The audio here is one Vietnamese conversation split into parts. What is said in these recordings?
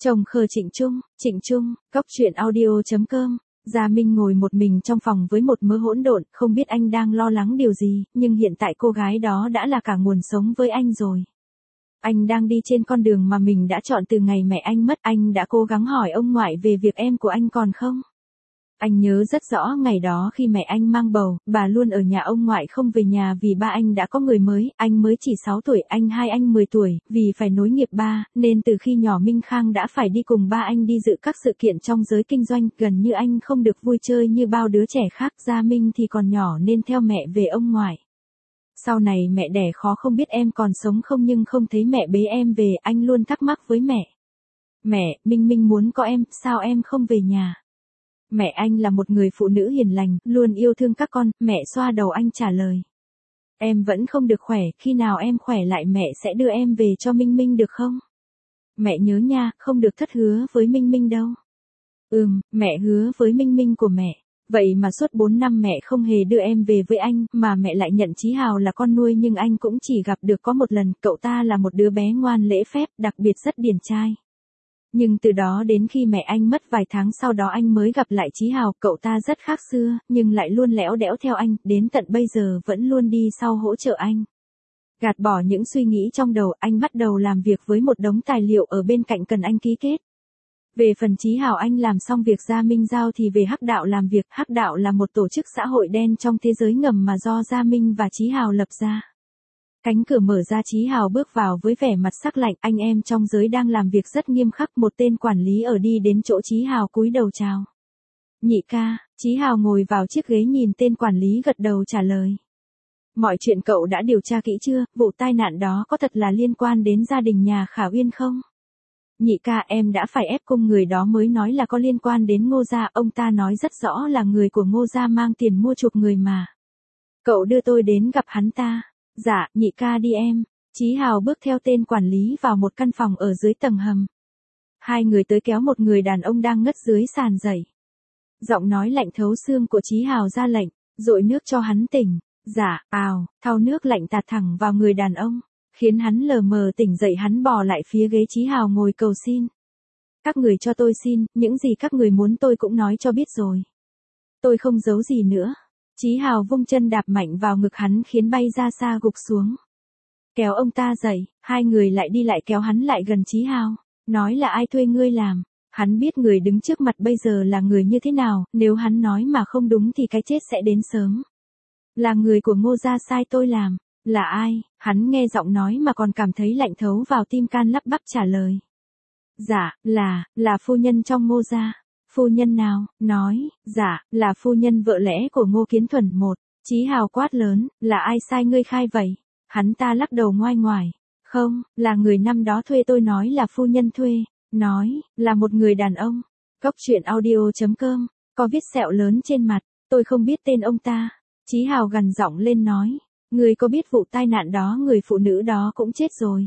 Chồng khờ Trịnh Trung, Cốc truyện audio.com. Gia Minh ngồi một mình trong phòng với một mớ hỗn độn, không biết anh đang lo lắng điều gì, nhưng hiện tại cô gái đó đã là cả nguồn sống với anh rồi. Anh đang đi trên con đường mà mình đã chọn từ ngày mẹ anh mất. Anh đã cố gắng hỏi ông ngoại về việc em của anh còn không. Anh nhớ rất rõ ngày đó khi mẹ anh mang bầu, bà luôn ở nhà ông ngoại không về nhà vì ba anh đã có người mới, anh mới chỉ 6 tuổi, anh 10 tuổi, vì phải nối nghiệp ba, nên từ khi nhỏ Minh Khang đã phải đi cùng ba anh đi dự các sự kiện trong giới kinh doanh, gần như anh không được vui chơi như bao đứa trẻ khác. Gia Minh thì còn nhỏ nên theo mẹ về ông ngoại. Sau này mẹ đẻ khó không biết em còn sống không, nhưng không thấy mẹ bế em về, anh luôn thắc mắc với mẹ. Mẹ, Minh Minh muốn có em, sao em không về nhà? Mẹ anh là một người phụ nữ hiền lành, luôn yêu thương các con. Mẹ xoa đầu anh trả lời. Em vẫn không được khỏe, khi nào em khỏe lại mẹ sẽ đưa em về cho Minh Minh được không? Mẹ nhớ nha, không được thất hứa với Minh Minh đâu. Mẹ hứa với Minh Minh của mẹ. Vậy mà suốt 4 năm mẹ không hề đưa em về với anh, mà mẹ lại nhận Chí Hào là con nuôi, nhưng anh cũng chỉ gặp được có một lần. Cậu ta là một đứa bé ngoan lễ phép, đặc biệt rất điển trai. Nhưng từ đó đến khi mẹ anh mất vài tháng sau đó anh mới gặp lại Chí Hào. Cậu ta rất khác xưa, nhưng lại luôn lẽo đẽo theo anh, đến tận bây giờ vẫn luôn đi sau hỗ trợ anh. Gạt bỏ những suy nghĩ trong đầu, anh bắt đầu làm việc với một đống tài liệu ở bên cạnh cần anh ký kết. Về phần Chí Hào, anh làm xong việc Gia Minh giao thì về Hắc Đạo làm việc. Hắc Đạo là một tổ chức xã hội đen trong thế giới ngầm mà do Gia Minh và Chí Hào lập ra. Cánh cửa mở ra, Chí Hào bước vào với vẻ mặt sắc lạnh. Anh em trong giới đang làm việc rất nghiêm khắc. Một tên quản lý ở đi đến chỗ Chí Hào cúi đầu chào. Nhị ca. Chí Hào ngồi vào chiếc ghế nhìn tên quản lý gật đầu trả lời. Mọi chuyện cậu đã điều tra kỹ chưa? Vụ tai nạn đó có thật là liên quan đến gia đình nhà Khả Uyên không? Nhị ca, em đã phải ép cung người đó mới nói là có liên quan đến Ngô gia. Ông ta nói rất rõ là người của Ngô gia mang tiền mua chuộc người mà. Cậu đưa tôi đến gặp hắn ta. Dạ, nhị ca đi em. Chí Hào bước theo tên quản lý vào một căn phòng ở dưới tầng hầm. Hai người tới kéo một người đàn ông đang ngất dưới sàn dậy. Giọng nói lạnh thấu xương của Chí Hào ra lệnh, dội nước cho hắn tỉnh. Dạ, thau nước lạnh tạt thẳng vào người đàn ông, khiến hắn lờ mờ tỉnh dậy. Hắn bò lại phía ghế Chí Hào ngồi cầu xin. Các người cho tôi xin, những gì các người muốn tôi cũng nói cho biết rồi. Tôi không giấu gì nữa. Chí Hào vung chân đạp mạnh vào ngực hắn khiến bay ra xa gục xuống. Kéo ông ta dậy, hai người lại đi lại kéo hắn lại gần Chí Hào. Nói là ai thuê ngươi làm. Hắn biết người đứng trước mặt bây giờ là người như thế nào, nếu hắn nói mà không đúng thì cái chết sẽ đến sớm. Là người của Ngô gia sai tôi làm. Là ai? Hắn nghe giọng nói mà còn cảm thấy lạnh thấu vào tim can, lắp bắp trả lời. Dạ, là phu nhân trong Ngô gia. Phu nhân nào? Nói, dạ, là phu nhân vợ lẽ của Ngô Kiến Thuần một. Chí Hào quát lớn, là ai sai ngươi khai vậy? Hắn ta lắc đầu ngoai ngoải. Không, là người năm đó thuê tôi. Nói là phu nhân thuê. Nói, là một người đàn ông. Cốc truyện audio.com, có viết sẹo lớn trên mặt. Tôi không biết tên ông ta. Chí Hào gằn giọng lên nói. Người có biết vụ tai nạn đó người phụ nữ đó cũng chết rồi?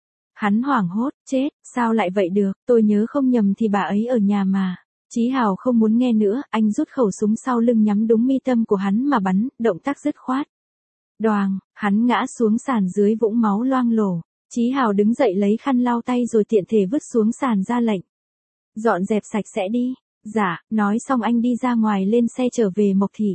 Hắn hoảng hốt, chết, sao lại vậy được, tôi nhớ không nhầm thì bà ấy ở nhà mà. Chí Hào không muốn nghe nữa, anh rút khẩu súng sau lưng nhắm đúng mi tâm của hắn mà bắn, động tác dứt khoát. Đoàng, hắn ngã xuống sàn dưới vũng máu loang lổ. Chí Hào đứng dậy lấy khăn lau tay rồi tiện thể vứt xuống sàn ra lệnh. Dọn dẹp sạch sẽ đi. Dạ, nói xong anh đi ra ngoài lên xe trở về Mộc Thị.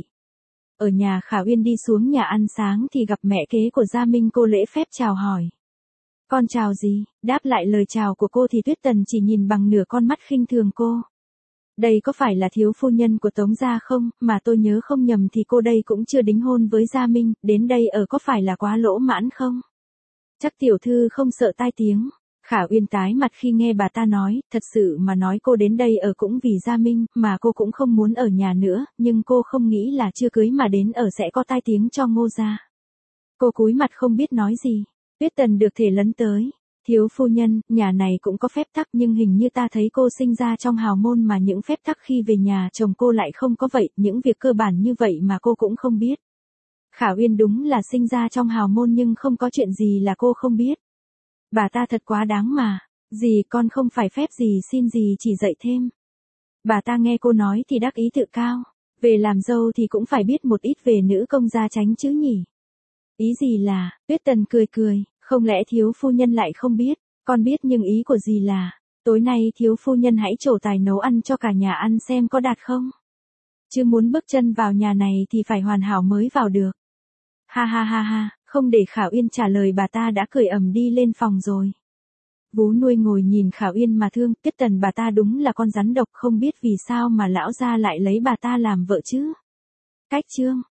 Ở nhà Khả Uyên đi xuống nhà ăn sáng thì gặp mẹ kế của Gia Minh. Cô lễ phép chào hỏi. Con chào gì? Đáp lại lời chào của cô thì Tuyết Tần chỉ nhìn bằng nửa con mắt khinh thường cô. Đây có phải là thiếu phu nhân của Tống gia không? Mà tôi nhớ không nhầm thì cô đây cũng chưa đính hôn với Gia Minh, đến đây ở có phải là quá lỗ mãn không? Chắc tiểu thư không sợ tai tiếng. Khả Uyên tái mặt khi nghe bà ta nói, thật sự mà nói cô đến đây ở cũng vì Gia Minh, mà cô cũng không muốn ở nhà nữa, nhưng cô không nghĩ là chưa cưới mà đến ở sẽ có tai tiếng cho Ngô gia. Cô cúi mặt không biết nói gì. Tuyết Tần được thể lấn tới. Thiếu phu nhân, nhà này cũng có phép tắc nhưng hình như ta thấy cô sinh ra trong hào môn mà những phép tắc khi về nhà chồng cô lại không có vậy, những việc cơ bản như vậy mà cô cũng không biết. Khả Uyên đúng là sinh ra trong hào môn nhưng không có chuyện gì là cô không biết. Bà ta thật quá đáng mà. Dì con không phải phép gì xin dì chỉ dạy thêm. Bà ta nghe cô nói thì đắc ý tự cao. Về làm dâu thì cũng phải biết một ít về nữ công gia chánh chứ nhỉ. Ý gì là, Tuyết Tần cười cười, không lẽ thiếu phu nhân lại không biết, con biết nhưng ý của dì là, Tối nay thiếu phu nhân hãy trổ tài nấu ăn cho cả nhà ăn xem có đạt không. Chứ muốn bước chân vào nhà này thì phải hoàn hảo mới vào được. Ha ha ha ha, không để Khả Uyên trả lời bà ta đã cười ầm đi lên phòng rồi. Vú nuôi ngồi nhìn Khả Uyên mà thương, Tiết Tần bà ta đúng là con rắn độc, không biết vì sao mà lão gia lại lấy bà ta làm vợ chứ. Cách chương